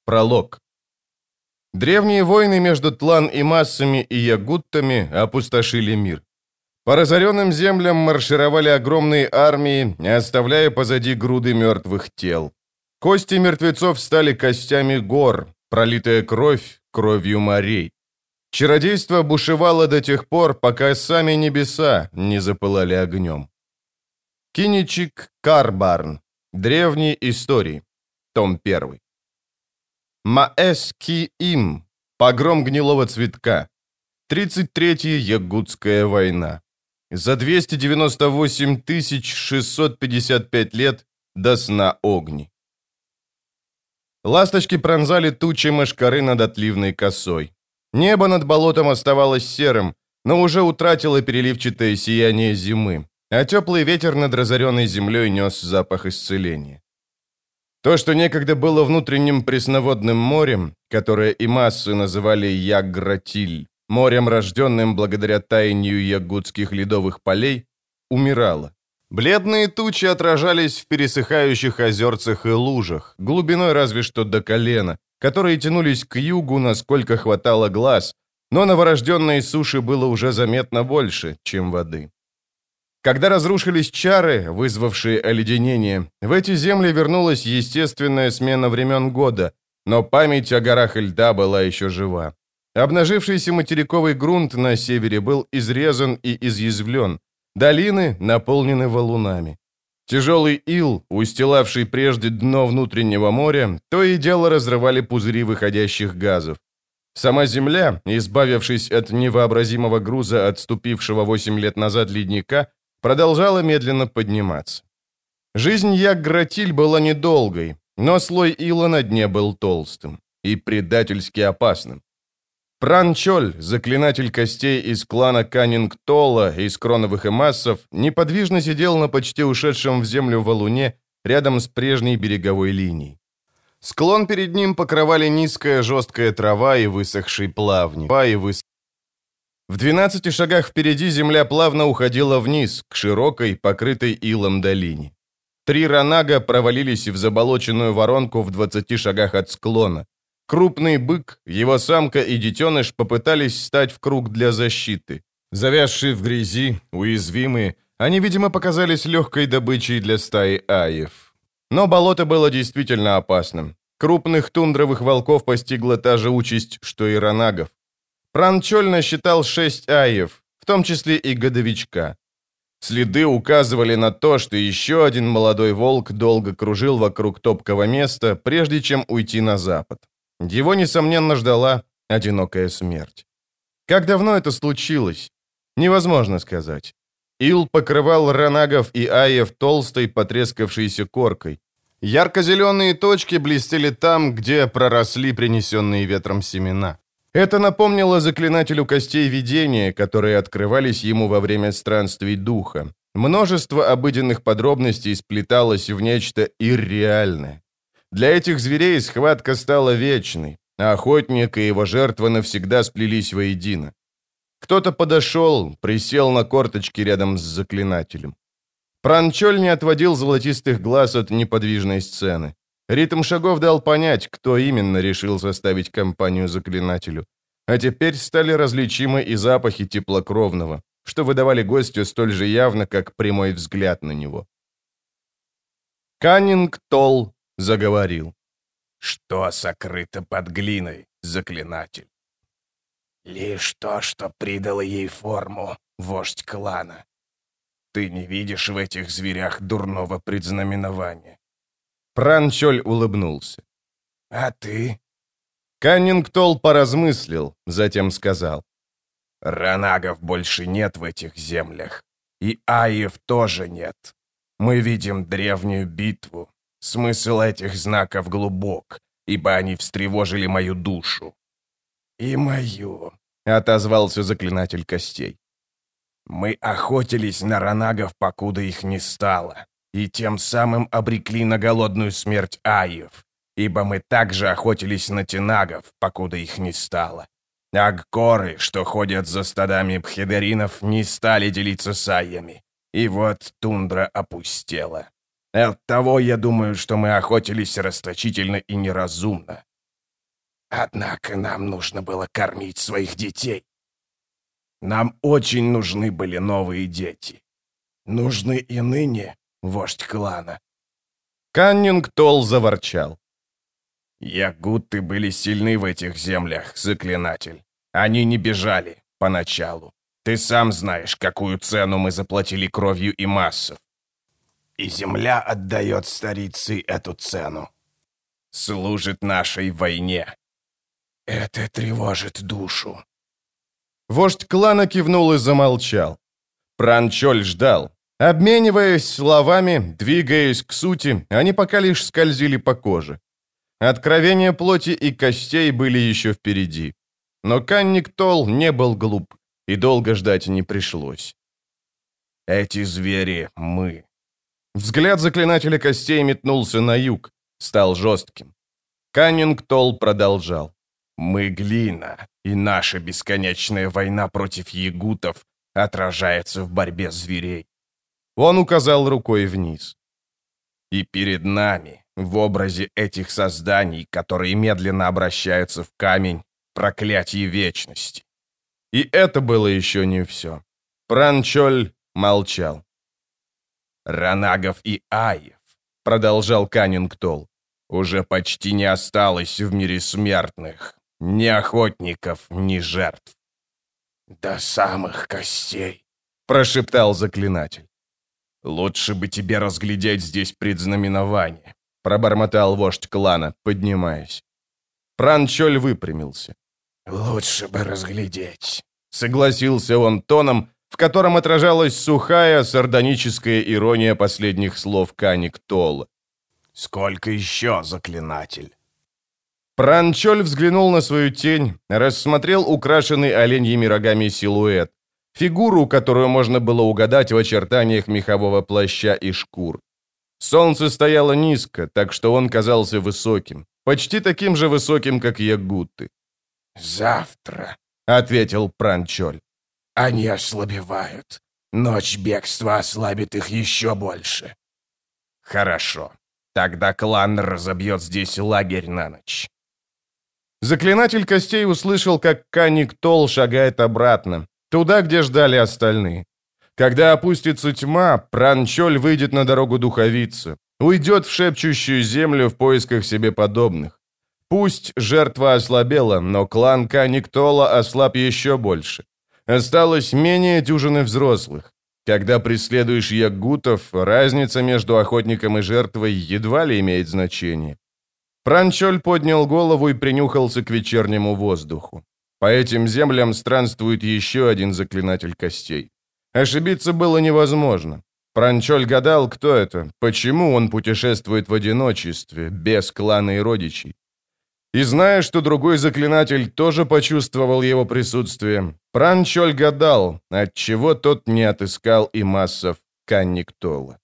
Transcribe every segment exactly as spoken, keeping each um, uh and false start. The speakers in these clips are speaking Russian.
Пролог. Древние войны между Тлан и массами и ягуттами опустошили мир. По разоренным землям маршировали огромные армии, оставляя позади груды мертвых тел. Кости мертвецов стали костями гор, пролитая кровь кровью морей. Чародейство бушевало до тех пор, пока сами небеса не запылали огнем. Киничик Карбарн. Древние истории. Том первый. Маэс-Ки-Им. Погром гнилого цветка. тридцать третья Ягудская война. За двести девяносто восемь тысяч шестьсот пятьдесят пять лет до сна огни. Ласточки пронзали тучи мошкары над отливной косой. Небо над болотом оставалось серым, но уже утратило переливчатое сияние зимы, а теплый ветер над разоренной землей нес запах исцеления. То, что некогда было внутренним пресноводным морем, которое и массы называли Ягратиль, морем, рожденным благодаря таянию ягудских ледовых полей, умирало. Бледные тучи отражались в пересыхающих озерцах и лужах, глубиной разве что до колена, которые тянулись к югу, насколько хватало глаз, но новорожденной суши было уже заметно больше, чем воды. Когда разрушились чары, вызвавшие оледенение, в эти земли вернулась естественная смена времен года, но память о горах льда была еще жива. Обнажившийся материковый грунт на севере был изрезан и изъязвлен, долины наполнены валунами. Тяжелый ил, устилавший прежде дно внутреннего моря, то и дело разрывали пузыри выходящих газов. Сама земля, избавившись от невообразимого груза отступившего восемь лет назад ледника, продолжала медленно подниматься. Жизнь Ягратиль была недолгой, но слой ила на дне был толстым и предательски опасным. Пранчоль, заклинатель костей из клана Каннингтола из Кроновых и Массов, неподвижно сидел на почти ушедшем в землю валуне рядом с прежней береговой линией. Склон перед ним покрывали низкая жесткая трава и высохший плавник. И выс... В двенадцати шагах впереди земля плавно уходила вниз, к широкой, покрытой илом долине. Три ранага провалились в заболоченную воронку в двадцати шагах от склона. Крупный бык, его самка и детеныш попытались стать в круг для защиты. Завязшие в грязи, уязвимые, они, видимо, показались легкой добычей для стаи аев. Но болото было действительно опасным. Крупных тундровых волков постигла та же участь, что и ранагов. Пранчоль насчитал шесть аев, в том числе и годовичка. Следы указывали на то, что еще один молодой волк долго кружил вокруг топкого места, прежде чем уйти на запад. Его, несомненно, ждала одинокая смерть. Как давно это случилось? Невозможно сказать. Ил покрывал ранагов и аев толстой, потрескавшейся коркой. Ярко-зеленые точки блестели там, где проросли принесенные ветром семена. Это напомнило заклинателю костей видения, которые открывались ему во время странствий духа. Множество обыденных подробностей сплеталось в нечто ирреальное. Для этих зверей схватка стала вечной, а охотник и его жертва навсегда сплелись воедино. Кто-то подошел, присел на корточки рядом с заклинателем. Пранчоль не отводил золотистых глаз от неподвижной сцены. Ритм шагов дал понять, кто именно решил составить компанию заклинателю. А теперь стали различимы и запахи теплокровного, что выдавали гостю столь же явно, как прямой взгляд на него. Каннингтол заговорил. «Что сокрыто под глиной, заклинатель?» «Лишь то, что придало ей форму, вождь клана. Ты не видишь в этих зверях дурного предзнаменования». Пранчоль улыбнулся. «А ты?» Каннингтол поразмыслил, затем сказал. «Ранагов больше нет в этих землях, и аев тоже нет. Мы видим древнюю битву. Смысл этих знаков глубок, ибо они встревожили мою душу». «И мою», — отозвался заклинатель костей. «Мы охотились на ранагов, покуда их не стало, и тем самым обрекли на голодную смерть аев, ибо мы также охотились на тенагов, покуда их не стало. Агкоры, что ходят за стадами бхедаринов, не стали делиться с аями, и вот тундра опустела. Оттого я думаю, что мы охотились расточительно и неразумно. Однако нам нужно было кормить своих детей. Нам очень нужны были новые дети. Нужны и ныне, вождь клана». Каннинг Толл заворчал. «Ягутты были сильны в этих землях, заклинатель. Они не бежали поначалу. Ты сам знаешь, какую цену мы заплатили кровью и массов. И земля отдает старице эту цену. Служит нашей войне. Это тревожит душу». Вождь клана кивнул и замолчал. Пранчоль ждал. Обмениваясь словами, двигаясь к сути, они пока лишь скользили по коже. Откровения плоти и костей были еще впереди. Но Канник Толл не был глуп, и долго ждать не пришлось. «Эти звери — мы». Взгляд заклинателя костей метнулся на юг, стал жестким. Каннинг Толл продолжал. «Мы глина, и наша бесконечная война против ягутов отражается в борьбе зверей». Он указал рукой вниз. «И перед нами, в образе этих созданий, которые медленно обращаются в камень, проклятие вечности». И это было еще не все. Пранчоль молчал. «Ранагов и Аев», — продолжал Каннинг Толл, — «уже почти не осталось в мире смертных. Ни охотников, ни жертв». «До самых костей», — прошептал заклинатель. «Лучше бы тебе разглядеть здесь предзнаменование», — пробормотал вождь клана, поднимаясь. Пранчоль выпрямился. «Лучше бы разглядеть», — согласился он тоном, в котором отражалась сухая, сардоническая ирония последних слов Каннинг Толла. «Сколько еще, заклинатель?» Пранчоль взглянул на свою тень, рассмотрел украшенный оленьими рогами силуэт, фигуру, которую можно было угадать в очертаниях мехового плаща и шкур. Солнце стояло низко, так что он казался высоким, почти таким же высоким, как ягутты. «Завтра», — ответил Пранчоль. «Они ослабевают. Ночь бегства ослабит их еще больше». «Хорошо. Тогда клан разобьет здесь лагерь на ночь». Заклинатель костей услышал, как Каннинг Толл шагает обратно, туда, где ждали остальные. Когда опустится тьма, Пранчоль выйдет на дорогу духовицы, уйдет в шепчущую землю в поисках себе подобных. Пусть жертва ослабела, но клан Каннинг Толла ослаб еще больше. Осталось менее дюжины взрослых. Когда преследуешь ягутов, разница между охотником и жертвой едва ли имеет значение. Пранчоль поднял голову и принюхался к вечернему воздуху. По этим землям странствует еще один заклинатель костей. Ошибиться было невозможно. Пранчоль гадал, кто это, почему он путешествует в одиночестве, без клана и родичей. И зная, что другой заклинатель тоже почувствовал его присутствие, Пранчоль гадал, отчего тот не отыскал и массов Каннинг Толла.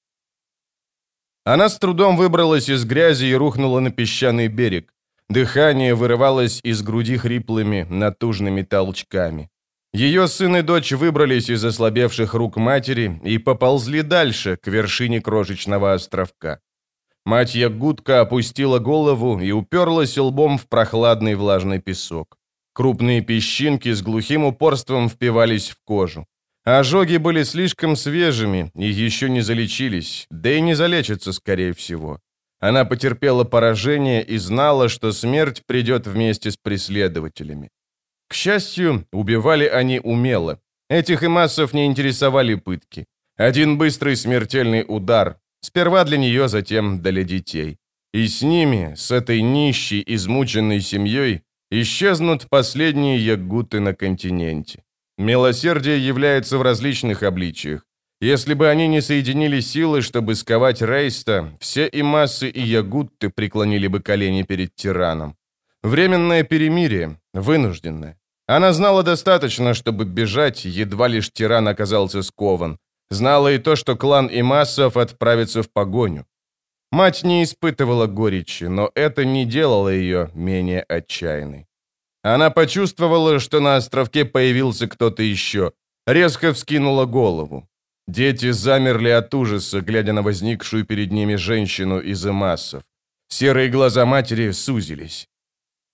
Она с трудом выбралась из грязи и рухнула на песчаный берег. Дыхание вырывалось из груди хриплыми, натужными толчками. Ее сын и дочь выбрались из ослабевших рук матери и поползли дальше, к вершине крошечного островка. Мать Ягутка опустила голову и уперлась лбом в прохладный влажный песок. Крупные песчинки с глухим упорством впивались в кожу. Ожоги были слишком свежими и еще не залечились, да и не залечатся, скорее всего. Она потерпела поражение и знала, что смерть придет вместе с преследователями. К счастью, убивали они умело. Этих имассов не интересовали пытки. Один быстрый смертельный удар. Сперва для нее, затем для детей. И с ними, с этой нищей, измученной семьей, исчезнут последние ягуты на континенте. Милосердие является в различных обличиях. Если бы они не соединили силы, чтобы сковать Рейста, все имассы и ягутты преклонили бы колени перед тираном. Временное перемирие, вынужденное. Она знала достаточно, чтобы бежать, едва лишь тиран оказался скован. Знала и то, что клан имассов отправится в погоню. Мать не испытывала горечи, но это не делало ее менее отчаянной. Она почувствовала, что на островке появился кто-то еще, резко вскинула голову. Дети замерли от ужаса, глядя на возникшую перед ними женщину из имассов. Серые глаза матери сузились.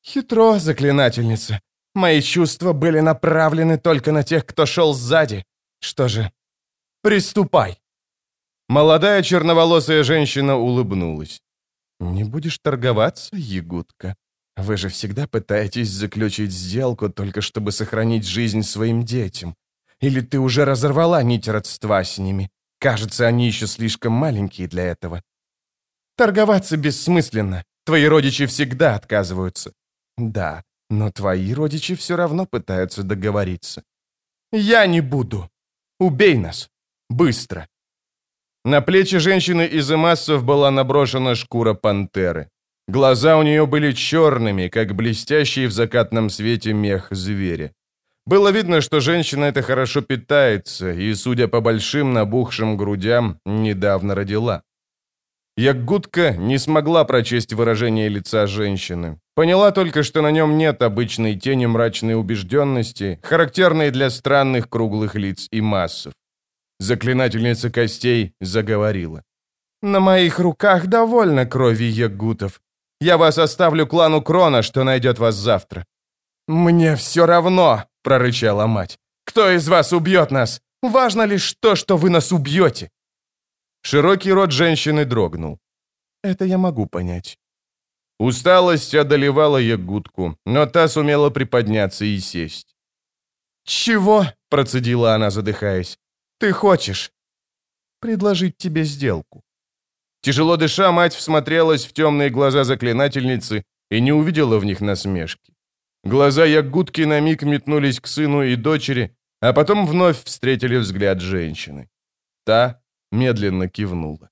Хитро, заклинательница. Мои чувства были направлены только на тех, кто шел сзади. Что же, приступай. Молодая черноволосая женщина улыбнулась. «Не будешь торговаться, ягудка? Вы же всегда пытаетесь заключить сделку, только чтобы сохранить жизнь своим детям. Или ты уже разорвала нить родства с ними? Кажется, они еще слишком маленькие для этого. Торговаться бессмысленно. Твои родичи всегда отказываются. Да, но твои родичи все равно пытаются договориться. Я не буду. Убей нас. Быстро». На плечи женщины из эмассов была наброшена шкура пантеры. Глаза у нее были черными, как блестящий в закатном свете мех зверя. Было видно, что женщина эта хорошо питается и, судя по большим набухшим грудям, недавно родила. Ягудка не смогла прочесть выражение лица женщины. Поняла только, что на нем нет обычной тени мрачной убежденности, характерной для странных круглых лиц и массов. Заклинательница костей заговорила. «На моих руках довольно крови ягутов. Я вас оставлю клану Крона, что найдет вас завтра». «Мне все равно», — прорычала мать. «Кто из вас убьет нас? Важно лишь то, что вы нас убьете». Широкий рот женщины дрогнул. «Это я могу понять». Усталость одолевала ягудку, но та сумела приподняться и сесть. «Чего?» — процедила она, задыхаясь. «Ты хочешь?» «Предложить тебе сделку». Тяжело дыша, мать всмотрелась в темные глаза заклинательницы и не увидела в них насмешки. Глаза ягудки на миг метнулись к сыну и дочери, а потом вновь встретили взгляд женщины. Та медленно кивнула.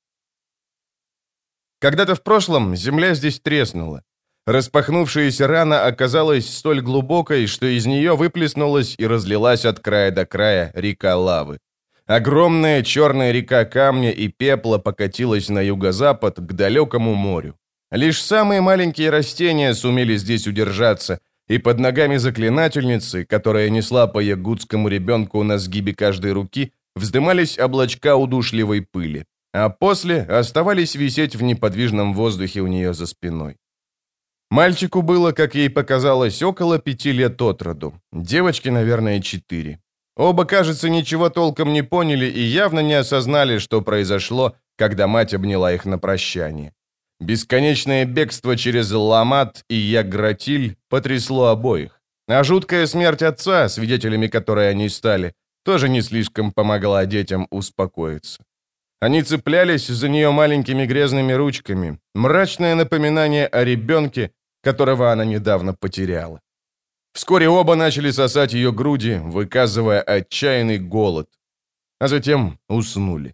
Когда-то в прошлом земля здесь треснула. Распахнувшаяся рана оказалась столь глубокой, что из нее выплеснулась и разлилась от края до края река лавы. Огромная черная река камня и пепла покатилась на юго-запад к далекому морю. Лишь самые маленькие растения сумели здесь удержаться, и под ногами заклинательницы, которая несла по ягудскому ребенку на сгибе каждой руки, вздымались облачка удушливой пыли, а после оставались висеть в неподвижном воздухе у нее за спиной. Мальчику было, как ей показалось, около пяти лет от роду, девочке, наверное, четыре. Оба, кажется, ничего толком не поняли и явно не осознали, что произошло, когда мать обняла их на прощание. Бесконечное бегство через Ламат и Ягратиль потрясло обоих. А жуткая смерть отца, свидетелями которой они стали, тоже не слишком помогла детям успокоиться. Они цеплялись за нее маленькими грязными ручками, мрачное напоминание о ребенке, которого она недавно потеряла. Вскоре оба начали сосать ее груди, выказывая отчаянный голод, а затем уснули.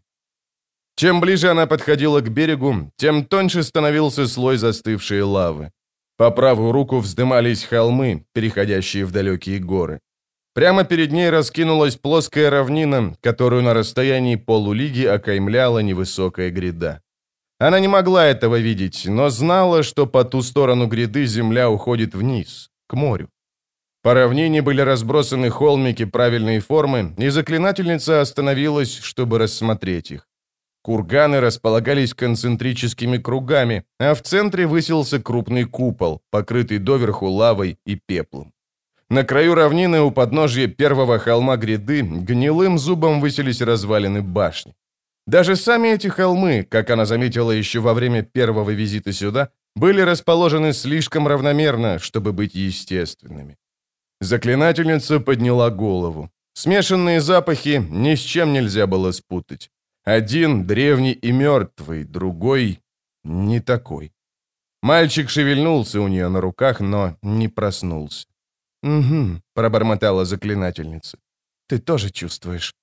Чем ближе она подходила к берегу, тем тоньше становился слой застывшей лавы. По правую руку вздымались холмы, переходящие в далекие горы. Прямо перед ней раскинулась плоская равнина, которую на расстоянии полулиги окаймляла невысокая гряда. Она не могла этого видеть, но знала, что по ту сторону гряды земля уходит вниз, к морю. По равнине были разбросаны холмики правильной формы, и заклинательница остановилась, чтобы рассмотреть их. Курганы располагались концентрическими кругами, а в центре высился крупный купол, покрытый доверху лавой и пеплом. На краю равнины у подножья первого холма гряды гнилым зубом высились развалины башни. Даже сами эти холмы, как она заметила еще во время первого визита сюда, были расположены слишком равномерно, чтобы быть естественными. Заклинательница подняла голову. Смешанные запахи ни с чем нельзя было спутать. Один древний и мертвый, другой не такой. Мальчик шевельнулся у нее на руках, но не проснулся. «Угу», — пробормотала заклинательница. «Ты тоже чувствуешь».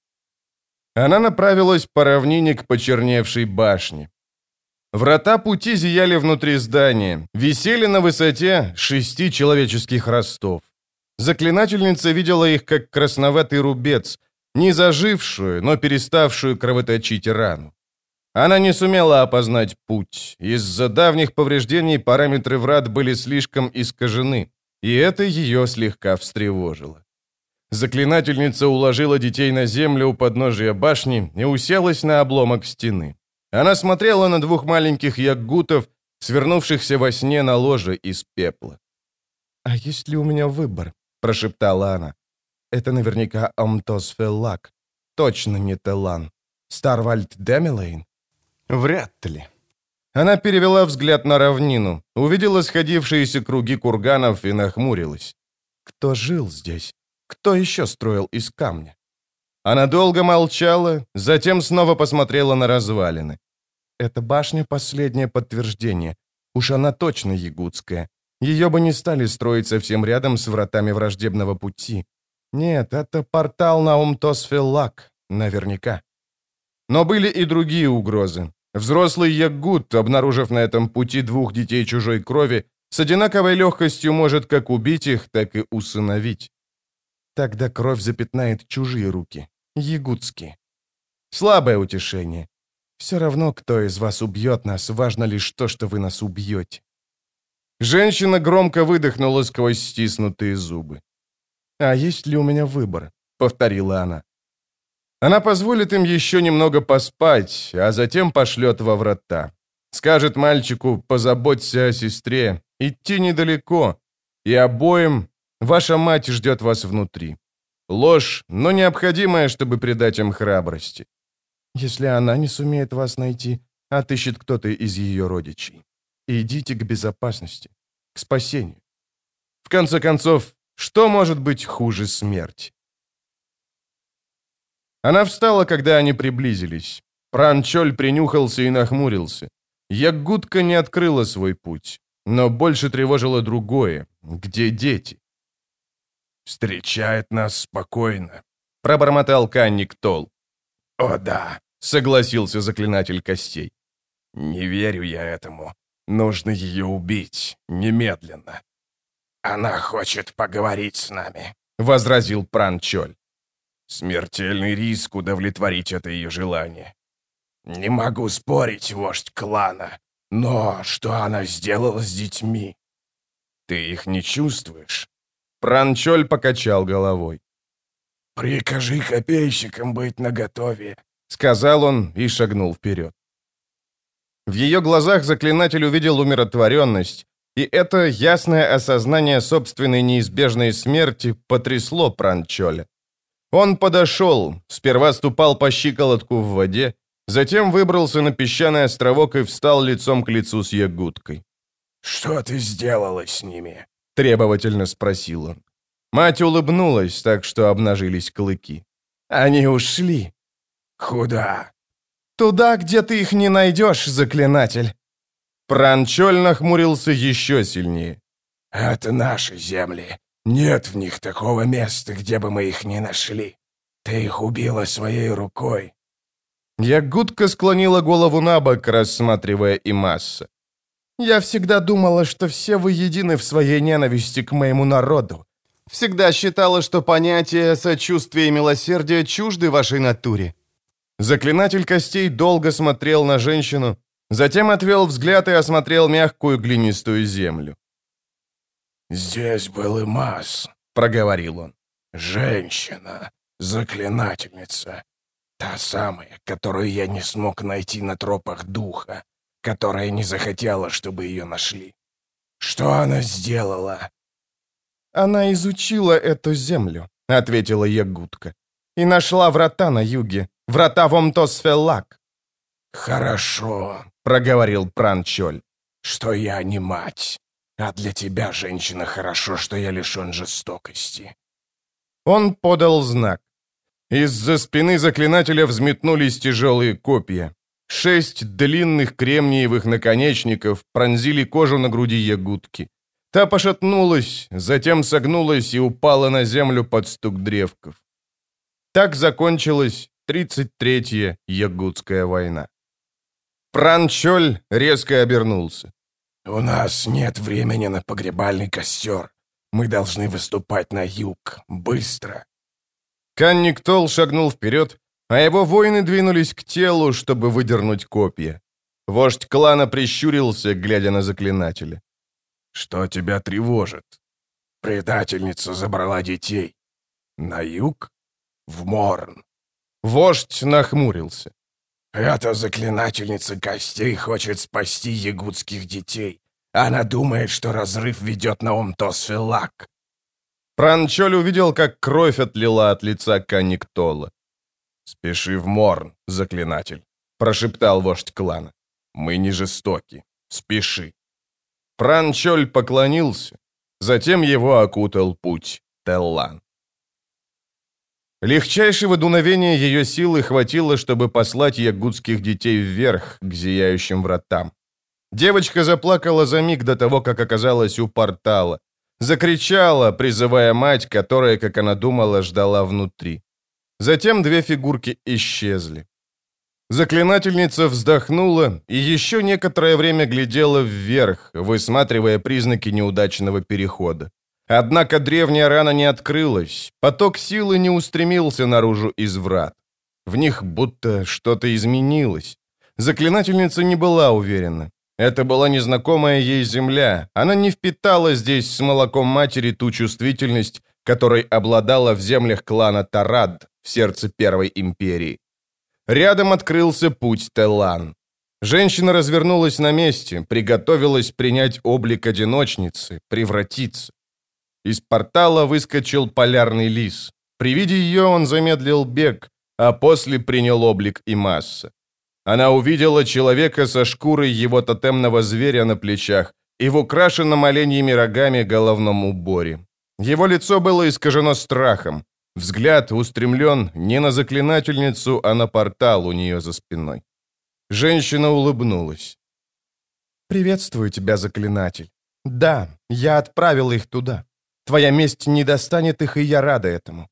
Она направилась по равнине к почерневшей башне. Врата пути зияли внутри здания, висели на высоте шести человеческих ростов. Заклинательница видела их как красноватый рубец, не зажившую, но переставшую кровоточить рану. Она не сумела опознать путь. Из-за давних повреждений параметры врат были слишком искажены, и это ее слегка встревожило. Заклинательница уложила детей на землю у подножия башни и уселась на обломок стены. Она смотрела на двух маленьких яггутов, свернувшихся во сне на ложе из пепла. «А есть ли у меня выбор?» — прошептала она. «Это наверняка Омтос-Феллак. Точно не Телан. Старвальд Демилейн? Вряд ли». Она перевела взгляд на равнину, увидела сходившиеся круги курганов и нахмурилась. Кто жил здесь? Кто еще строил из камня? Она долго молчала, затем снова посмотрела на развалины. Эта башня — последнее подтверждение. Уж она точно ягудская. Ее бы не стали строить совсем рядом с вратами враждебного пути. Нет, это портал на Омтос-Феллак, наверняка. Но были и другие угрозы. Взрослый ягуд, обнаружив на этом пути двух детей чужой крови, с одинаковой легкостью может как убить их, так и усыновить. Тогда кровь запятнает чужие руки, ягудские. Слабое утешение. Все равно, кто из вас убьет нас, важно лишь то, что вы нас убьете. Женщина громко выдохнула сквозь стиснутые зубы. «А есть ли у меня выбор?» — повторила она. Она позволит им еще немного поспать, а затем пошлет во врата. Скажет мальчику: позаботься о сестре, идти недалеко, и обоим ваша мать ждет вас внутри. Ложь, но необходимая, чтобы придать им храбрости. Если она не сумеет вас найти, отыщет кто-то из ее родичей. Идите к безопасности, к спасению. В конце концов, что может быть хуже смерти? Она встала, когда они приблизились. Пранчоль принюхался и нахмурился. Ягудка не открыла свой путь, но больше тревожило другое. Где дети? «Встречает нас спокойно», — пробормотал Канник Тол. «О да», — согласился заклинатель костей. «Не верю я этому. Нужно ее убить. Немедленно». «Она хочет поговорить с нами», — возразил Пранчоль. «Смертельный риск удовлетворить это ее желание. Не могу спорить, вождь клана, но что она сделала с детьми? Ты их не чувствуешь?» Пранчоль покачал головой. «Прикажи копейщикам быть наготове», — сказал он и шагнул вперед. В ее глазах заклинатель увидел умиротворенность, и это ясное осознание собственной неизбежной смерти потрясло Пранчоля. Он подошел, сперва ступал по щиколотку в воде, затем выбрался на песчаный островок и встал лицом к лицу с ягудкой. «Что ты сделала с ними?» — требовательно спросил он. Мать улыбнулась так, что обнажились клыки. «Они ушли». «Куда?» «Туда, где ты их не найдешь, заклинатель». Пранчоль нахмурился еще сильнее. «Это наши земли. Нет в них такого места, где бы мы их не нашли. Ты их убила своей рукой». Ягудка склонила голову на бок, рассматривая Имасса. «Я всегда думала, что все вы едины в своей ненависти к моему народу. Всегда считала, что понятия сочувствия и милосердия чужды вашей натуре». Заклинатель костей долго смотрел на женщину, затем отвел взгляд и осмотрел мягкую глинистую землю. «Здесь был Имас», — проговорил он. «Женщина, заклинательница, та самая, которую я не смог найти на тропах духа, которая не захотела, чтобы ее нашли. Что она сделала?» «Она изучила эту землю», — ответила Ягудка, «и нашла врата на юге, врата в Омтос-Феллак». «Хорошо», — проговорил Пранчоль, — «что я не мать, а для тебя, женщина, хорошо, что я лишен жестокости». Он подал знак. Из-за спины заклинателя взметнулись тяжелые копья. Шесть длинных кремниевых наконечников пронзили кожу на груди ягудки. Та пошатнулась, затем согнулась и упала на землю под стук древков. Так закончилась тридцать третья Ягудская война. Пранчоль резко обернулся. «У нас нет времени на погребальный костер. Мы должны выступать на юг. Быстро!» Канник Тол шагнул вперед, а его воины двинулись к телу, чтобы выдернуть копья. Вождь клана прищурился, глядя на заклинателя. «Что тебя тревожит?» «Предательница забрала детей. На юг? В Морн». Вождь нахмурился. «Эта заклинательница костей хочет спасти ягудских детей. Она думает, что разрыв ведет на Омтос-Фелак». Пранчоль увидел, как кровь отлила от лица Канниктола. «Спеши в Морн, заклинатель», — прошептал вождь клана. «Мы не жестоки. Спеши». Пранчоль поклонился. Затем его окутал путь Теллан. Легчайшего дуновения ее силы хватило, чтобы послать ягудских детей вверх, к зияющим вратам. Девочка заплакала за миг до того, как оказалась у портала. Закричала, призывая мать, которая, как она думала, ждала внутри. Затем две фигурки исчезли. Заклинательница вздохнула и еще некоторое время глядела вверх, высматривая признаки неудачного перехода. Однако древняя рана не открылась, поток силы не устремился наружу из врат. В них будто что-то изменилось. Заклинательница не была уверена. Это была незнакомая ей земля. Она не впитала здесь с молоком матери ту чувствительность, которой обладала в землях клана Тарад, в сердце Первой империи. Рядом открылся путь Теллан. Женщина развернулась на месте, приготовилась принять облик одиночницы, превратиться. Из портала выскочил полярный лис. При виде ее он замедлил бег, а после принял облик Имасса. Она увидела человека со шкурой его тотемного зверя на плечах и в украшенном оленьими рогами головном уборе. Его лицо было искажено страхом. Взгляд устремлен не на заклинательницу, а на портал у нее за спиной. Женщина улыбнулась. «Приветствую тебя, заклинатель. Да, я отправил их туда. Твоя месть не достанет их, и я рада этому».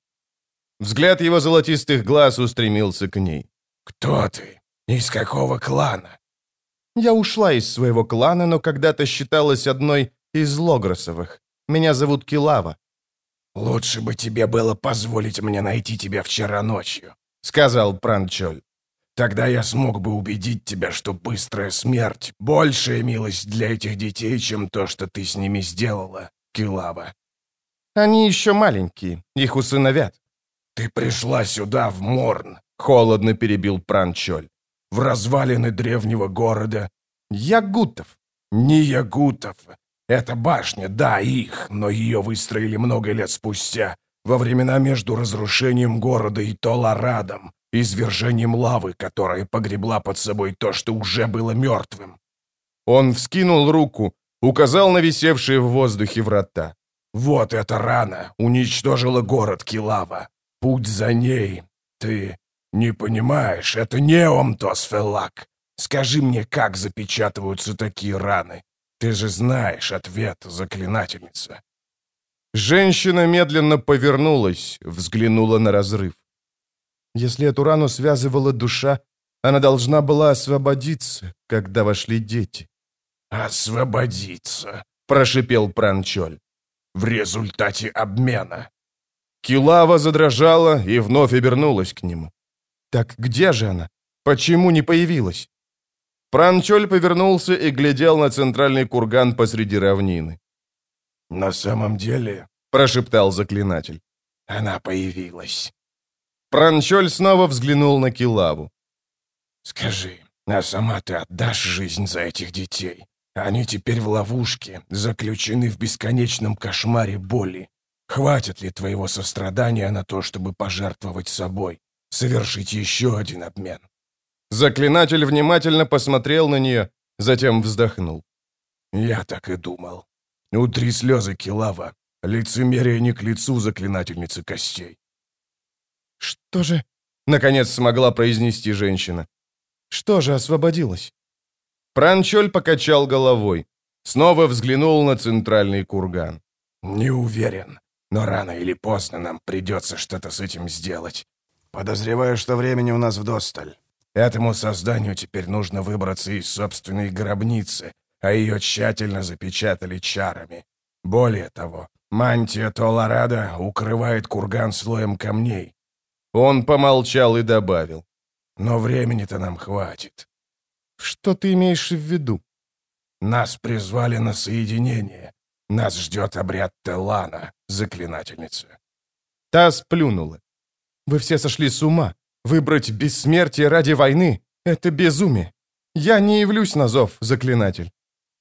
Взгляд его золотистых глаз устремился к ней. «Кто ты? Из какого клана?» «Я ушла из своего клана, но когда-то считалась одной из Логросовых. Меня зовут Килава». «Лучше бы тебе было позволить мне найти тебя вчера ночью», — сказал Пранчоль. «Тогда я смог бы убедить тебя, что быстрая смерть — большая милость для этих детей, чем то, что ты с ними сделала, Килава». «Они еще маленькие, их усыновят». «Ты пришла сюда, в Морн», — холодно перебил Пранчоль. «В развалины древнего города». «Ягутов». «Не Ягутов. Это башня, да, их, но ее выстроили много лет спустя, во времена между разрушением города и Толарадом, извержением лавы, которая погребла под собой то, что уже было мертвым». Он вскинул руку, указал на висевшие в воздухе врата. «Вот эта рана уничтожила город Килава. Путь за ней. Ты не понимаешь, это не Омтос-Фелак. Скажи мне, как запечатываются такие раны? Ты же знаешь ответ, заклинательница». Женщина медленно повернулась, взглянула на разрыв. Если эту рану связывала душа, она должна была освободиться, когда вошли дети. «Освободиться», — прошипел Пранчоль. «В результате обмена». Килава задрожала и вновь обернулась к нему. «Так где же она? Почему не появилась?» Пранчоль повернулся и глядел на центральный курган посреди равнины. «На самом деле», — прошептал заклинатель, — «она появилась». Пранчоль снова взглянул на Килаву. «Скажи, а сама ты отдашь жизнь за этих детей? Они теперь в ловушке, заключены в бесконечном кошмаре боли. Хватит ли твоего сострадания на то, чтобы пожертвовать собой, совершить еще один обмен?» Заклинатель внимательно посмотрел на нее, затем вздохнул. «Я так и думал. Утри слезы, Килава. Лицемерие не к лицу заклинательницы костей». «Что же?» — наконец смогла произнести женщина. «Что же освободилось?» Пранчоль покачал головой. Снова взглянул на центральный курган. «Не уверен, но рано или поздно нам придется что-то с этим сделать. Подозреваю, что времени у нас вдосталь. Этому созданию теперь нужно выбраться из собственной гробницы, а ее тщательно запечатали чарами. Более того, мантия Толарада укрывает курган слоем камней». Он помолчал и добавил. «Но времени-то нам хватит». «Что ты имеешь в виду?» «Нас призвали на соединение. Нас ждет обряд Теллана, заклинательница». Та сплюнула. «Вы все сошли с ума. Выбрать бессмертие ради войны — это безумие. Я не явлюсь на зов, заклинатель».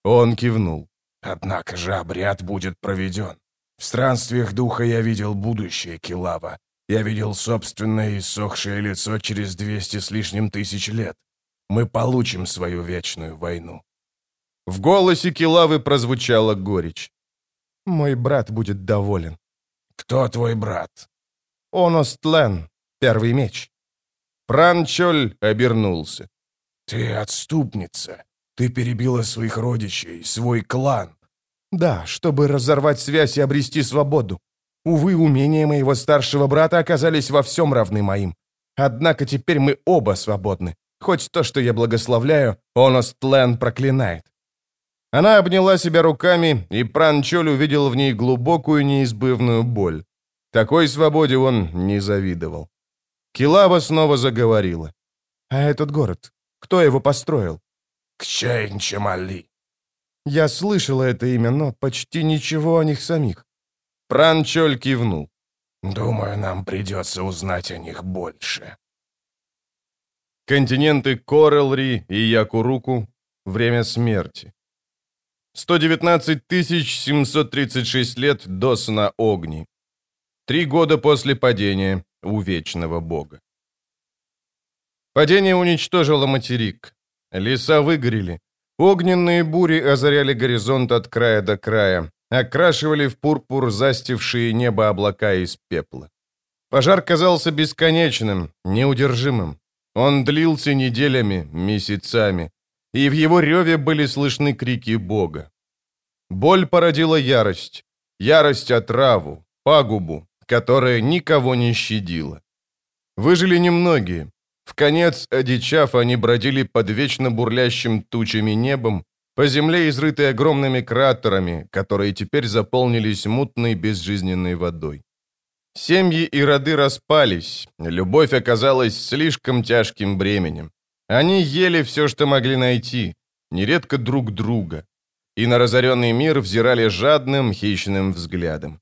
Он кивнул. «Однако же обряд будет проведен. В странствиях духа я видел будущее, Килава. Я видел собственное иссохшее лицо через двести с лишним тысяч лет. Мы получим свою вечную войну». В голосе Килавы прозвучала горечь. «Мой брат будет доволен». «Кто твой брат?» «Оностлен, первый меч». Пранчоль обернулся. «Ты отступница. Ты перебила своих родичей, свой клан». «Да, чтобы разорвать связь и обрести свободу. Увы, умения моего старшего брата оказались во всем равны моим. Однако теперь мы оба свободны. Хоть то, что я благословляю, Оностлен проклинает». Она обняла себя руками, и Пранчоль увидел в ней глубокую неизбывную боль. Такой свободе он не завидовал. Килава снова заговорила. «А этот город? Кто его построил?» «Кчейн-Чамали». Я слышала это имя, но почти ничего о них самих. Пранчоль кивнул. «Думаю, нам придется узнать о них больше». Континенты Корелри и Якуруку. Время смерти. сто девятнадцать тысяч семьсот тридцать шесть лет до сна Огни. Три года после падения у Вечного Бога. Падение уничтожило материк. Леса выгорели. Огненные бури озаряли горизонт от края до края, окрашивали в пурпур застившие небо облака из пепла. Пожар казался бесконечным, неудержимым. Он длился неделями, месяцами, и в его реве были слышны крики Бога. Боль породила ярость, ярость отраву, пагубу, которая никого не щадила. Выжили немногие. Вконец, одичав, они бродили под вечно бурлящим тучами небом, по земле, изрытой огромными кратерами, которые теперь заполнились мутной безжизненной водой. Семьи и роды распались, любовь оказалась слишком тяжким бременем. Они ели все, что могли найти, нередко друг друга, и на разоренный мир взирали жадным, хищным взглядом.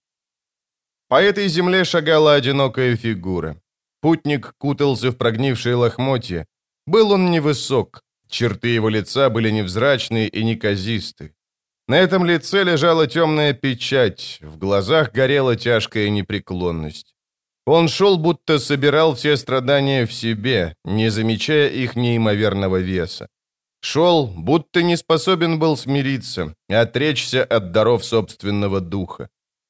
По этой земле шагала одинокая фигура. Путник кутался в прогнившие лохмотья. Был он невысок, черты его лица были невзрачные и неказисты. На этом лице лежала темная печать, в глазах горела тяжкая непреклонность. Он шел, будто собирал все страдания в себе, не замечая их неимоверного веса. Шел, будто не способен был смириться, отречься от даров собственного духа.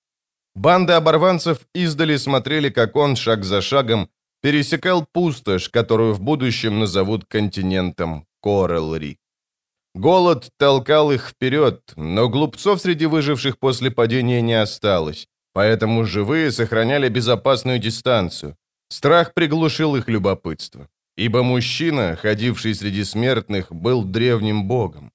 Банда оборванцев издали смотрели, как он шаг за шагом пересекал пустошь, которую в будущем назовут континентом Корелри. Голод толкал их вперед, но глупцов среди выживших после падения не осталось, поэтому живые сохраняли безопасную дистанцию. Страх приглушил их любопытство, ибо мужчина, ходивший среди смертных, был древним богом.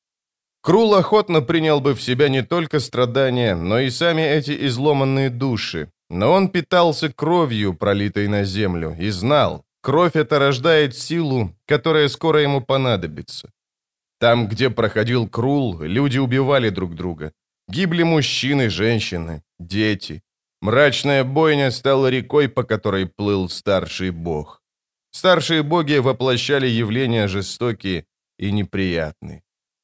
Крул охотно принял бы в себя не только страдания, но и сами эти изломанные души, но он питался кровью, пролитой на землю, и знал, кровь эта рождает силу, которая скоро ему понадобится. Там, где проходил Крул, люди убивали друг друга. Гибли мужчины, женщины, дети. Мрачная бойня стала рекой, по которой плыл старший бог. Старшие боги воплощали явления жестокие и неприятные.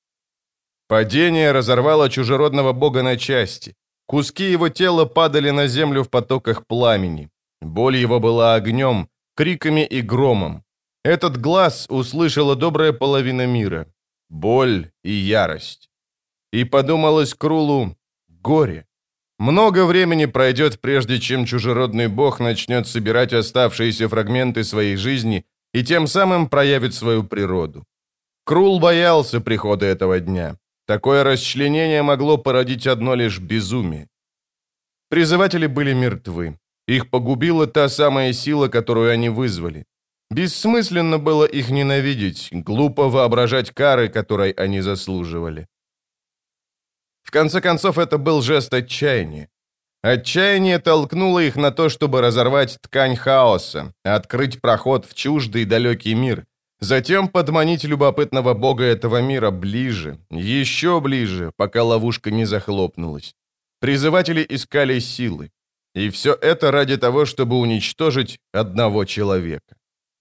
Падение разорвало чужеродного бога на части. Куски его тела падали на землю в потоках пламени. Боль его была огнем, криками и громом. Этот глаз услышала добрая половина мира. Боль и ярость. И подумалось Крулу: горе. Много времени пройдет, прежде чем чужеродный бог начнет собирать оставшиеся фрагменты своей жизни и тем самым проявит свою природу. Крул боялся прихода этого дня. Такое расчленение могло породить одно лишь безумие. Призыватели были мертвы. Их погубила та самая сила, которую они вызвали. Бессмысленно было их ненавидеть, глупо воображать кары, которой они заслуживали. В конце концов, это был жест отчаяния. Отчаяние толкнуло их на то, чтобы разорвать ткань хаоса, открыть проход в чуждый далекий мир, затем подманить любопытного бога этого мира ближе, еще ближе, пока ловушка не захлопнулась. Призыватели искали силы. И все это ради того, чтобы уничтожить одного человека.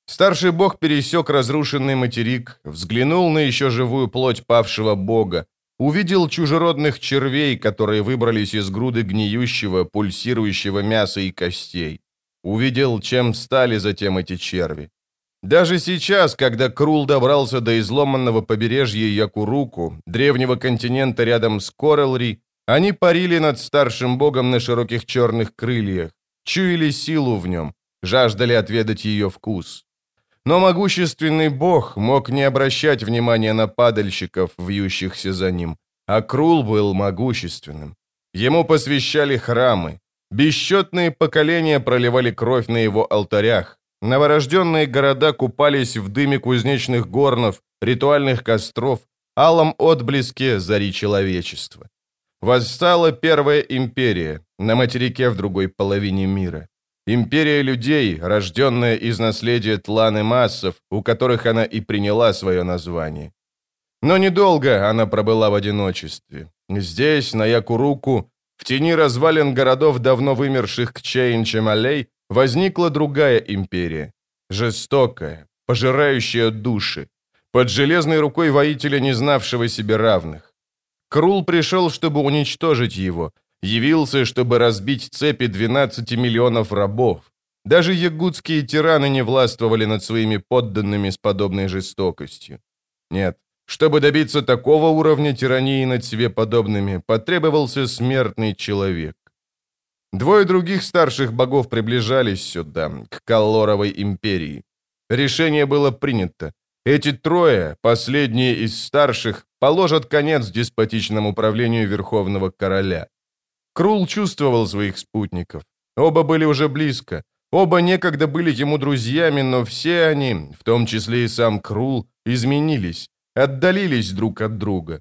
Старший бог пересек разрушенный материк, взглянул на еще живую плоть павшего бога, увидел чужеродных червей, которые выбрались из груды гниющего, пульсирующего мяса и костей. Увидел, чем стали затем эти черви. Даже сейчас, когда Крул добрался до изломанного побережья Якуруку, древнего континента рядом с Корелри, они парили над старшим богом на широких черных крыльях, чуяли силу в нем, жаждали отведать ее вкус. Но могущественный бог мог не обращать внимания на падальщиков, вьющихся за ним, а Крул был могущественным. Ему посвящали храмы, бесчетные поколения проливали кровь на его алтарях, новорожденные города купались в дыме кузнечных горнов, ритуальных костров, алом отблеске зари человечества. Восстала Первая империя на материке в другой половине мира. Империя людей, рожденная из наследия тланы массов, у которых она и приняла свое название. Но недолго она пробыла в одиночестве. Здесь, на Якуруку, в тени развалин городов, давно вымерших к Чейн-Чемалей, возникла другая империя. Жестокая, пожирающая души, под железной рукой воителя, не знавшего себе равных. Крул пришел, чтобы уничтожить его, явился, чтобы разбить цепи двенадцати миллионов рабов. Даже ягудские тираны не властвовали над своими подданными с подобной жестокостью. Нет, чтобы добиться такого уровня тирании над себе подобными, потребовался смертный человек. Двое других старших богов приближались сюда, к Каллоровой империи. Решение было принято. Эти трое, последние из старших, положат конец деспотичному правлению Верховного Короля. Крул чувствовал своих спутников. Оба были уже близко. Оба некогда были ему друзьями, но все они, в том числе и сам Крул, изменились, отдалились друг от друга.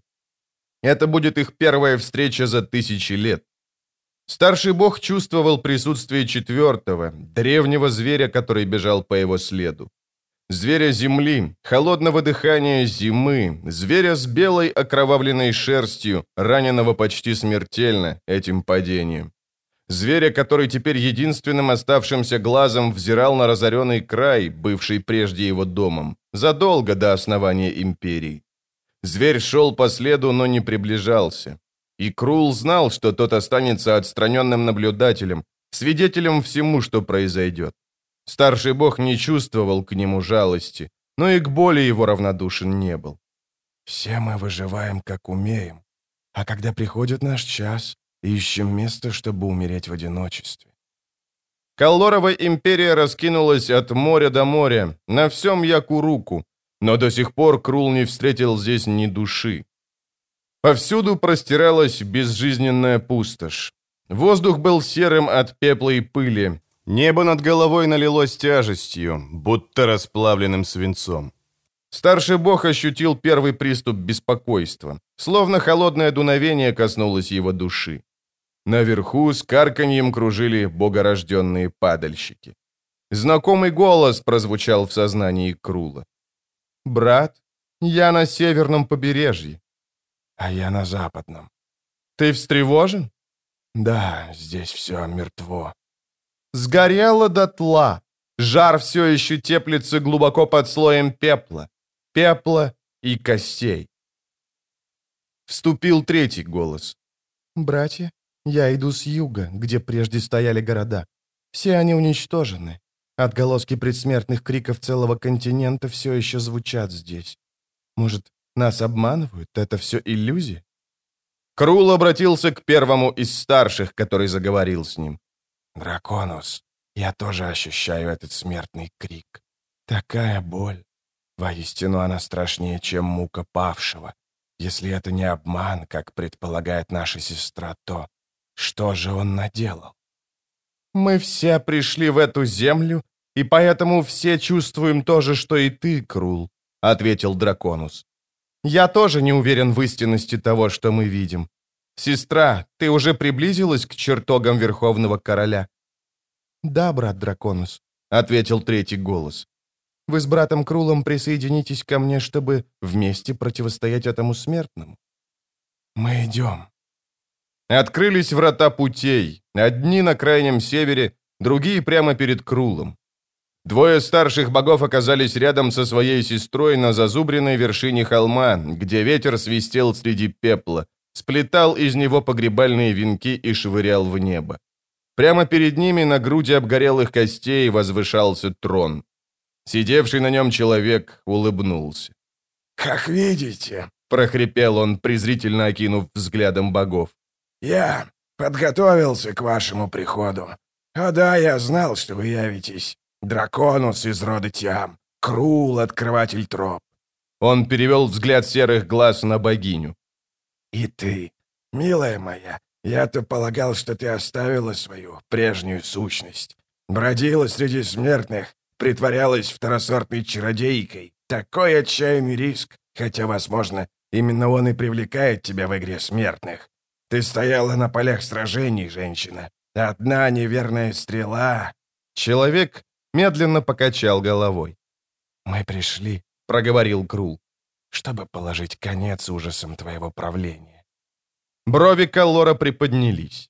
Это будет их первая встреча за тысячи лет. Старший бог чувствовал присутствие четвертого, древнего зверя, который бежал по его следу. Зверя земли, холодного дыхания зимы, зверя с белой окровавленной шерстью, раненого почти смертельно этим падением. Зверя, который теперь единственным оставшимся глазом взирал на разоренный край, бывший прежде его домом, задолго до основания империи. Зверь шел по следу, но не приближался. И Крул знал, что тот останется отстраненным наблюдателем, свидетелем всему, что произойдет. Старший бог не чувствовал к нему жалости, но и к боли его равнодушен не был. «Все мы выживаем, как умеем, а когда приходит наш час, ищем место, чтобы умереть в одиночестве». Каллорова империя раскинулась от моря до моря, на всем Якуруку, но до сих пор Крул не встретил здесь ни души. Повсюду простиралась безжизненная пустошь. Воздух был серым от пепла и пыли. Небо над головой налилось тяжестью, будто расплавленным свинцом. Старший бог ощутил первый приступ беспокойства, словно холодное дуновение коснулось его души. Наверху с карканьем кружили богорожденные падальщики. Знакомый голос прозвучал в сознании Крула. «Брат, я на северном побережье». «А я на западном». «Ты встревожен?» «Да, здесь все мертво». Сгорело дотла. Жар все еще теплится глубоко под слоем пепла. Пепла и костей. Вступил третий голос. «Братья, я иду с юга, где прежде стояли города. Все они уничтожены. Отголоски предсмертных криков целого континента все еще звучат здесь. Может, нас обманывают? Это все иллюзия?» Крул обратился к первому из старших, который заговорил с ним. «Драконус, я тоже ощущаю этот смертный крик. Такая боль. Воистину она страшнее, чем мука павшего. Если это не обман, как предполагает наша сестра, то что же он наделал?» «Мы все пришли в эту землю, и поэтому все чувствуем то же, что и ты, Крул», — ответил Драконус. «Я тоже не уверен в истинности того, что мы видим. Сестра, ты уже приблизилась к чертогам Верховного Короля?» «Да, брат Драконус», — ответил третий голос. «Вы с братом Крулом присоединитесь ко мне, чтобы вместе противостоять этому смертному?» «Мы идем». Открылись врата путей, одни на крайнем севере, другие прямо перед Крулом. Двое старших богов оказались рядом со своей сестрой на зазубренной вершине холма, где ветер свистел среди пепла, сплетал из него погребальные венки и швырял в небо. Прямо перед ними на груди обгорелых костей возвышался трон. Сидевший на нем человек улыбнулся. «Как видите», — прохрипел он, презрительно окинув взглядом богов, «я подготовился к вашему приходу. О да, я знал, что вы явитесь. Драконус из рода Тиам, Крул, открыватель троп». Он перевел взгляд серых глаз на богиню. «И ты, милая моя, я-то полагал, что ты оставила свою прежнюю сущность. Бродила среди смертных, притворялась второсортной чародейкой. Такой отчаянный риск, хотя, возможно, именно он и привлекает тебя в игре смертных. Ты стояла на полях сражений, женщина. Одна неверная стрела». Человек медленно покачал головой. «Мы пришли», — проговорил Крул, «чтобы положить конец ужасам твоего правления». Брови Каллора приподнялись.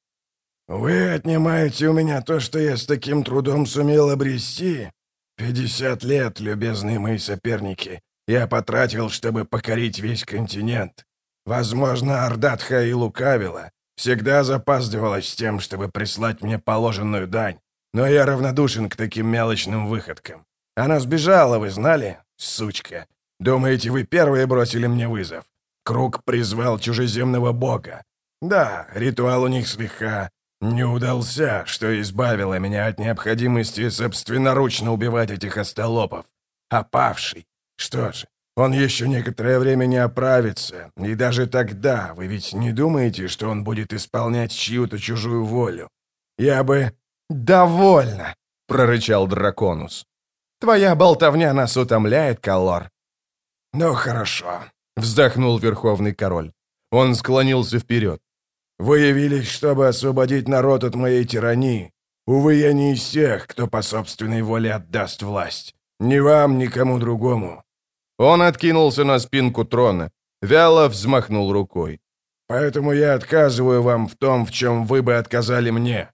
«Вы отнимаете у меня то, что я с таким трудом сумел обрести? Пятьдесят лет, любезные мои соперники, я потратил, чтобы покорить весь континент. Возможно, Ардатха и лукавила, всегда запаздывалась с тем, чтобы прислать мне положенную дань, но я равнодушен к таким мелочным выходкам. Она сбежала, вы знали, сучка? Думаете, вы первые бросили мне вызов? Круг призвал чужеземного бога. Да, ритуал у них слегка не удался, что избавило меня от необходимости собственноручно убивать этих остолопов. А павший, что же, он еще некоторое время не оправится, и даже тогда вы ведь не думаете, что он будет исполнять чью-то чужую волю? Я бы... «Довольно!» — прорычал Драконус. «Твоя болтовня нас утомляет, Каллор». «Ну хорошо», — вздохнул Верховный Король. Он склонился вперед. «Вы явились, чтобы освободить народ от моей тирании. Увы, я не из тех, кто по собственной воле отдаст власть. Ни вам, ни кому другому». Он откинулся на спинку трона, вяло взмахнул рукой. «Поэтому я отказываю вам в том, в чем вы бы отказали мне».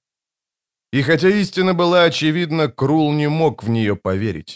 И хотя истина была очевидна, Крул не мог в нее поверить.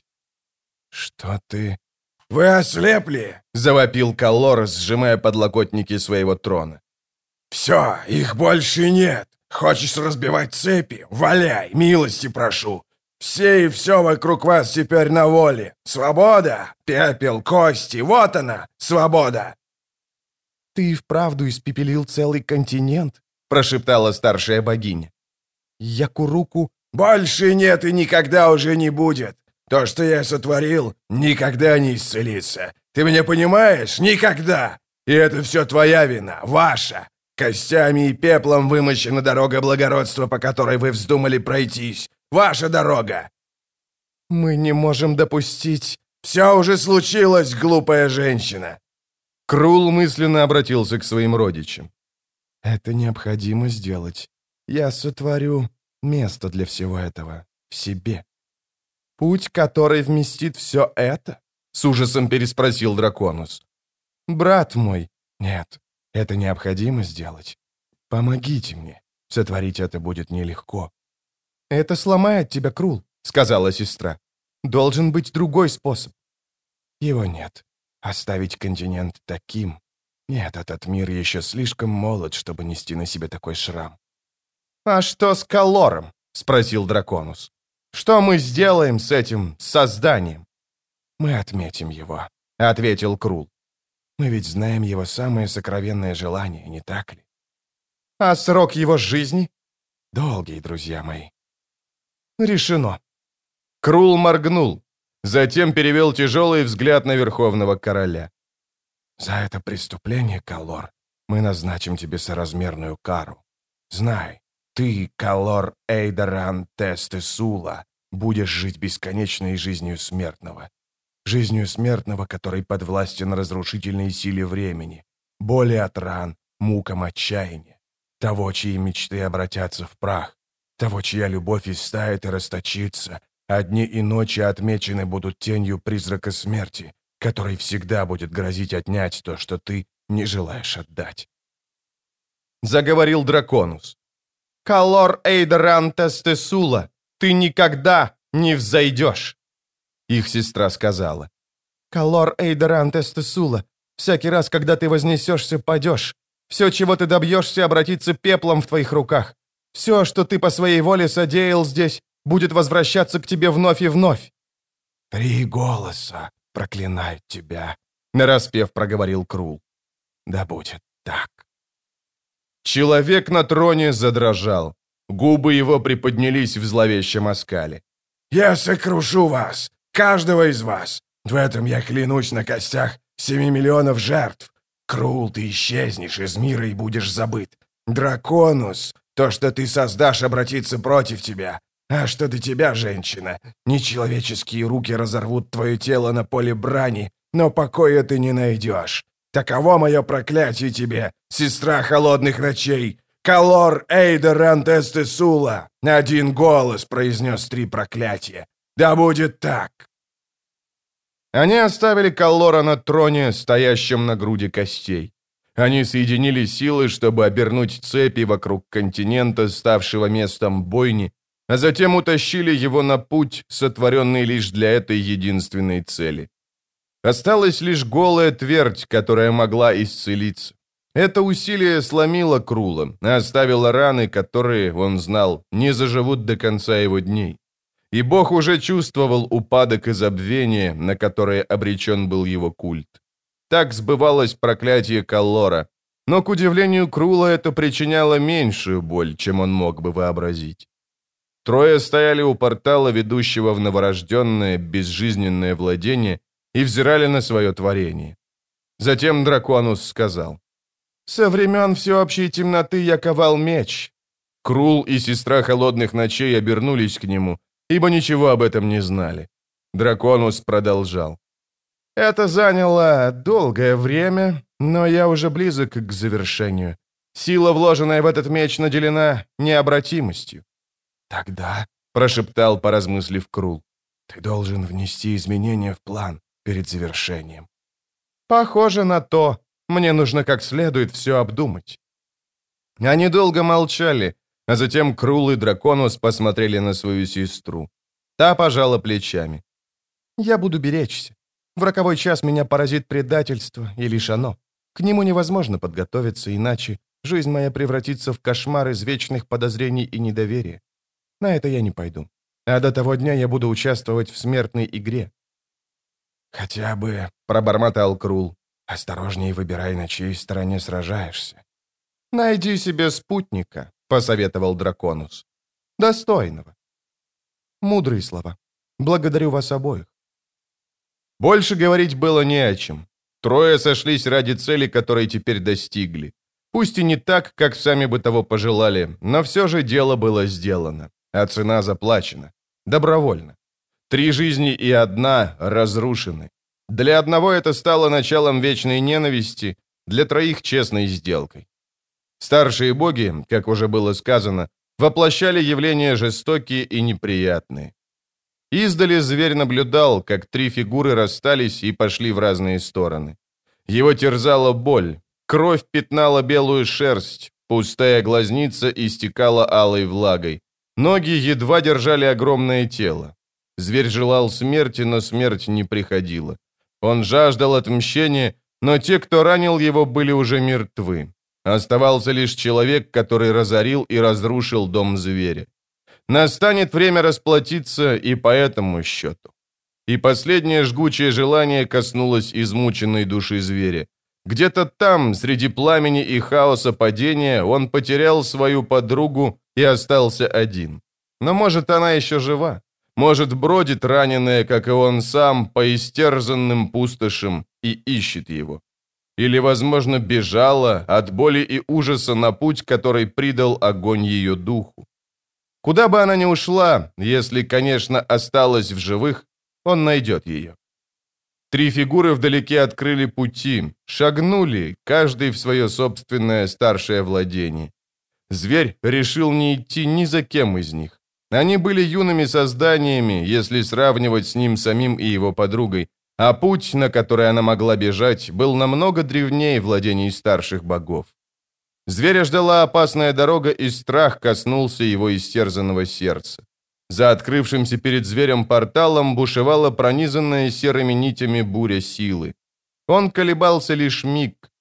«Что ты...» «Вы ослепли?» — завопил Каллор, сжимая подлокотники своего трона. «Все, их больше нет. Хочешь разбивать цепи? Валяй, милости прошу. Все и все вокруг вас теперь на воле. Свобода, пепел, кости, вот она, свобода!» «Ты и вправду испепелил целый континент?» — прошептала старшая богиня. «Якуруку...» «Больше нет и никогда уже не будет. То, что я сотворил, никогда не исцелится. Ты меня понимаешь? Никогда! И это все твоя вина, ваша. Костями и пеплом вымощена дорога благородства, по которой вы вздумали пройтись. Ваша дорога!» «Мы не можем допустить...» «Все уже случилось, глупая женщина!» Крул мысленно обратился к своим родичам. «Это необходимо сделать. Я сотворю место для всего этого в себе». «Путь, который вместит все это?» — с ужасом переспросил Драконус. «Брат мой, нет, это необходимо сделать. Помогите мне. Сотворить это будет нелегко». «Это сломает тебя, Крул», — сказала сестра. «Должен быть другой способ». «Его нет. Оставить континент таким. Нет, этот мир еще слишком молод, чтобы нести на себе такой шрам». «А что с Каллором?» — спросил Драконус. «Что мы сделаем с этим созданием?» «Мы отметим его», — ответил Крул. «Мы ведь знаем его самое сокровенное желание, не так ли?» «А срок его жизни?» «Долгий, друзья мои». «Решено». Крул моргнул, затем перевел тяжелый взгляд на Верховного Короля. «За это преступление, Каллор, мы назначим тебе соразмерную кару. Знай, ты, Каллор Эйдаран Тестесула, будешь жить бесконечной жизнью смертного. Жизнью смертного, который подвластен разрушительной силе времени, боли от ран, мукам отчаяния, того, чьи мечты обратятся в прах, того, чья любовь истает и расточится, а дни и ночи отмечены будут тенью призрака смерти, который всегда будет грозить отнять то, что ты не желаешь отдать. Заговорил Драконус. «Каллор Эйдаран Тестесула, ты никогда не взойдешь!» Их сестра сказала. «Калор Эйдеран Тестесула, всякий раз, когда ты вознесешься, падешь. Все, чего ты добьешься, обратится пеплом в твоих руках. Все, что ты по своей воле содеял здесь, будет возвращаться к тебе вновь и вновь». «Три голоса проклинают тебя», — нараспев проговорил Крул. «Да будет так». Человек на троне задрожал. Губы его приподнялись в зловещем оскале. «Я сокрушу вас, каждого из вас. В этом я клянусь на костях семи миллионов жертв. Крул, ты исчезнешь из мира и будешь забыт. Драконус, то, что ты создашь, обратится против тебя. А что до тебя, женщина, нечеловеческие руки разорвут твое тело на поле брани, но покоя ты не найдешь. Таково мое проклятие тебе, сестра холодных ночей. Калор Эйдеран Тестесула. Один голос произнес три проклятия. Да будет так. Они оставили Каллора на троне, стоящем на груди костей. Они соединили силы, чтобы обернуть цепи вокруг континента, ставшего местом бойни, а затем утащили его на путь, сотворенный лишь для этой единственной цели. Осталась лишь голая твердь, которая могла исцелиться. Это усилие сломило Крула, оставило раны, которые, он знал, не заживут до конца его дней. И Бог уже чувствовал упадок и забвение, на которое обречен был его культ. Так сбывалось проклятие Каллора, но, к удивлению Крула, это причиняло меньшую боль, чем он мог бы вообразить. Трое стояли у портала, ведущего в новорожденное, безжизненное владение, и взирали на свое творение. Затем Драконус сказал: «Со времен всеобщей темноты я ковал меч». Крул и сестра холодных ночей обернулись к нему, ибо ничего об этом не знали. Драконус продолжал: «Это заняло долгое время, но я уже близок к завершению. Сила, вложенная в этот меч, наделена необратимостью». «Тогда», — прошептал, поразмыслив Крул, — «ты должен внести изменения в план перед завершением». «Похоже на то. Мне нужно как следует все обдумать». Они долго молчали, а затем Крул и Драконус посмотрели на свою сестру. Та пожала плечами. «Я буду беречься. В роковой час меня поразит предательство, и лишь оно. К нему невозможно подготовиться, иначе жизнь моя превратится в кошмар из вечных подозрений и недоверия. На это я не пойду. А до того дня я буду участвовать в смертной игре». «Хотя бы», — пробормотал Крул, — «осторожнее выбирай, на чьей стороне сражаешься». «Найди себе спутника», — посоветовал Драконус. «Достойного». Мудрые слова. Благодарю вас обоих. Больше говорить было не о чем. Трое сошлись ради цели, которой теперь достигли. Пусть и не так, как сами бы того пожелали, но все же дело было сделано, а цена заплачена. Добровольно. Три жизни и одна разрушены. Для одного это стало началом вечной ненависти, для троих — честной сделкой. Старшие боги, как уже было сказано, воплощали явления жестокие и неприятные. Издали зверь наблюдал, как три фигуры расстались и пошли в разные стороны. Его терзала боль, кровь пятнала белую шерсть, пустая глазница истекала алой влагой. Ноги едва держали огромное тело. Зверь желал смерти, но смерть не приходила. Он жаждал отмщения, но те, кто ранил его, были уже мертвы. Оставался лишь человек, который разорил и разрушил дом зверя. Настанет время расплатиться и по этому счету. И последнее жгучее желание коснулось измученной души зверя. Где-то там, среди пламени и хаоса падения, он потерял свою подругу и остался один. Но, может, она еще жива. Может, бродит раненая, как и он сам, по истерзанным пустошам и ищет его. Или, возможно, бежала от боли и ужаса на путь, который придал огонь ее духу. Куда бы она ни ушла, если, конечно, осталась в живых, он найдет ее. Три фигуры вдалеке открыли пути, шагнули, каждый в свое собственное старшее владение. Зверь решил не идти ни за кем из них. Они были юными созданиями, если сравнивать с ним самим и его подругой, а путь, на который она могла бежать, был намного древнее владений старших богов. Зверя ждала опасная дорога, и страх коснулся его истерзанного сердца. За открывшимся перед зверем порталом бушевала пронизанная серыми нитями буря силы. Он колебался лишь миг,